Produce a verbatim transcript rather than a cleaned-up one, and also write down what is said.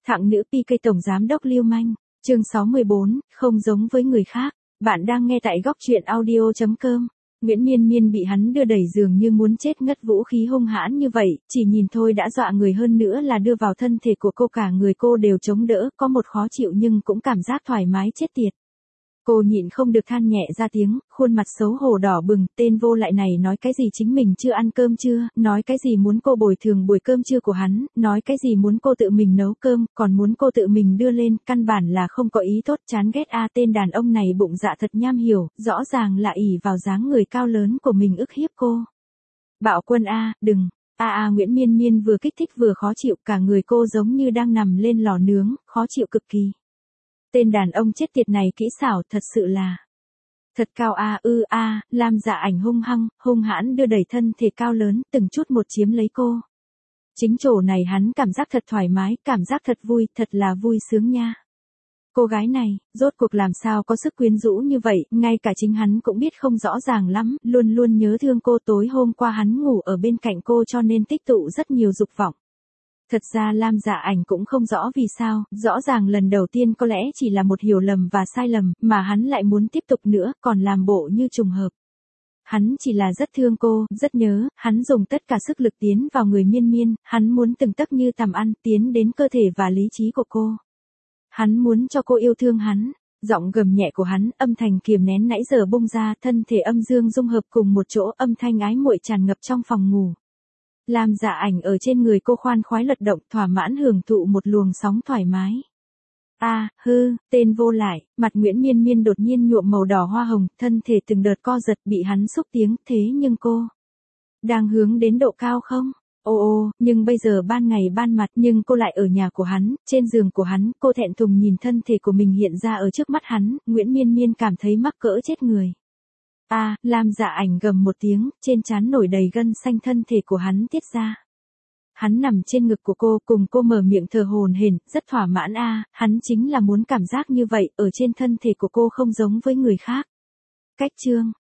Thặng nữ pê ca tổng giám đốc lưu manh, chương sáu mươi bốn, không giống với người khác. Bạn đang nghe tại góc truyện audio chấm com. Nguyễn Miên Miên bị hắn đưa đẩy giường như muốn chết ngất, vũ khí hung hãn như vậy, chỉ nhìn thôi đã dọa người, hơn nữa là đưa vào thân thể của cô, cả người cô đều chống đỡ, có một khó chịu nhưng cũng cảm giác thoải mái chết tiệt. Cô nhịn không được than nhẹ ra tiếng, khuôn mặt xấu hổ đỏ bừng, tên vô lại này nói cái gì chính mình chưa ăn cơm chưa, nói cái gì muốn cô bồi thường buổi cơm trưa của hắn, nói cái gì muốn cô tự mình nấu cơm, còn muốn cô tự mình đưa lên, căn bản là không có ý tốt, chán ghét a. Tên đàn ông này bụng dạ thật nham hiểm, rõ ràng là ỷ vào dáng người cao lớn của mình ức hiếp cô. Bạo Quân a, đừng. A a Nguyễn Miên Miên vừa kích thích vừa khó chịu, cả người cô giống như đang nằm lên lò nướng, khó chịu cực kỳ. Tên đàn ông chết tiệt này kỹ xảo thật sự là thật cao a. Ư a, Lam Dạ Ảnh hung hăng, hung hãn đưa đẩy thân thể cao lớn, từng chút một chiếm lấy cô. Chính chỗ này hắn cảm giác thật thoải mái, cảm giác thật vui, thật là vui sướng nha. Cô gái này, rốt cuộc làm sao có sức quyến rũ như vậy, ngay cả chính hắn cũng biết không rõ ràng lắm, luôn luôn nhớ thương cô. Tối hôm qua hắn ngủ ở bên cạnh cô cho nên tích tụ rất nhiều dục vọng. Thật ra Lam Dạ Ảnh cũng không rõ vì sao, rõ ràng lần đầu tiên có lẽ chỉ là một hiểu lầm và sai lầm, mà hắn lại muốn tiếp tục nữa, còn làm bộ như trùng hợp. Hắn chỉ là rất thương cô, rất nhớ, hắn dùng tất cả sức lực tiến vào người Miên Miên, hắn muốn từng tấc như tằm ăn, tiến đến cơ thể và lý trí của cô. Hắn muốn cho cô yêu thương hắn. Giọng gầm nhẹ của hắn, âm thanh kiềm nén nãy giờ bung ra, thân thể âm dương dung hợp cùng một chỗ, âm thanh ái muội tràn ngập trong phòng ngủ. Lam Dạ Ảnh ở trên người cô khoan khoái lật động, thỏa mãn hưởng thụ một luồng sóng thoải mái. A, à, hư, tên vô lại, mặt Nguyễn Miên Miên đột nhiên nhuộm màu đỏ hoa hồng, thân thể từng đợt co giật, bị hắn xúc tiếng, thế nhưng cô đang hướng đến độ cao không? Ô ô, nhưng bây giờ ban ngày ban mặt, nhưng cô lại ở nhà của hắn, trên giường của hắn, cô thẹn thùng nhìn thân thể của mình hiện ra ở trước mắt hắn, Nguyễn Miên Miên cảm thấy mắc cỡ chết người. A, à, Lam Dạ Ảnh gầm một tiếng, trên trán nổi đầy gân xanh, thân thể của hắn tiết ra. Hắn nằm trên ngực của cô, cùng cô mở miệng thở hổn hển, rất thỏa mãn a, à, hắn chính là muốn cảm giác như vậy, ở trên thân thể của cô không giống với người khác. Cách chương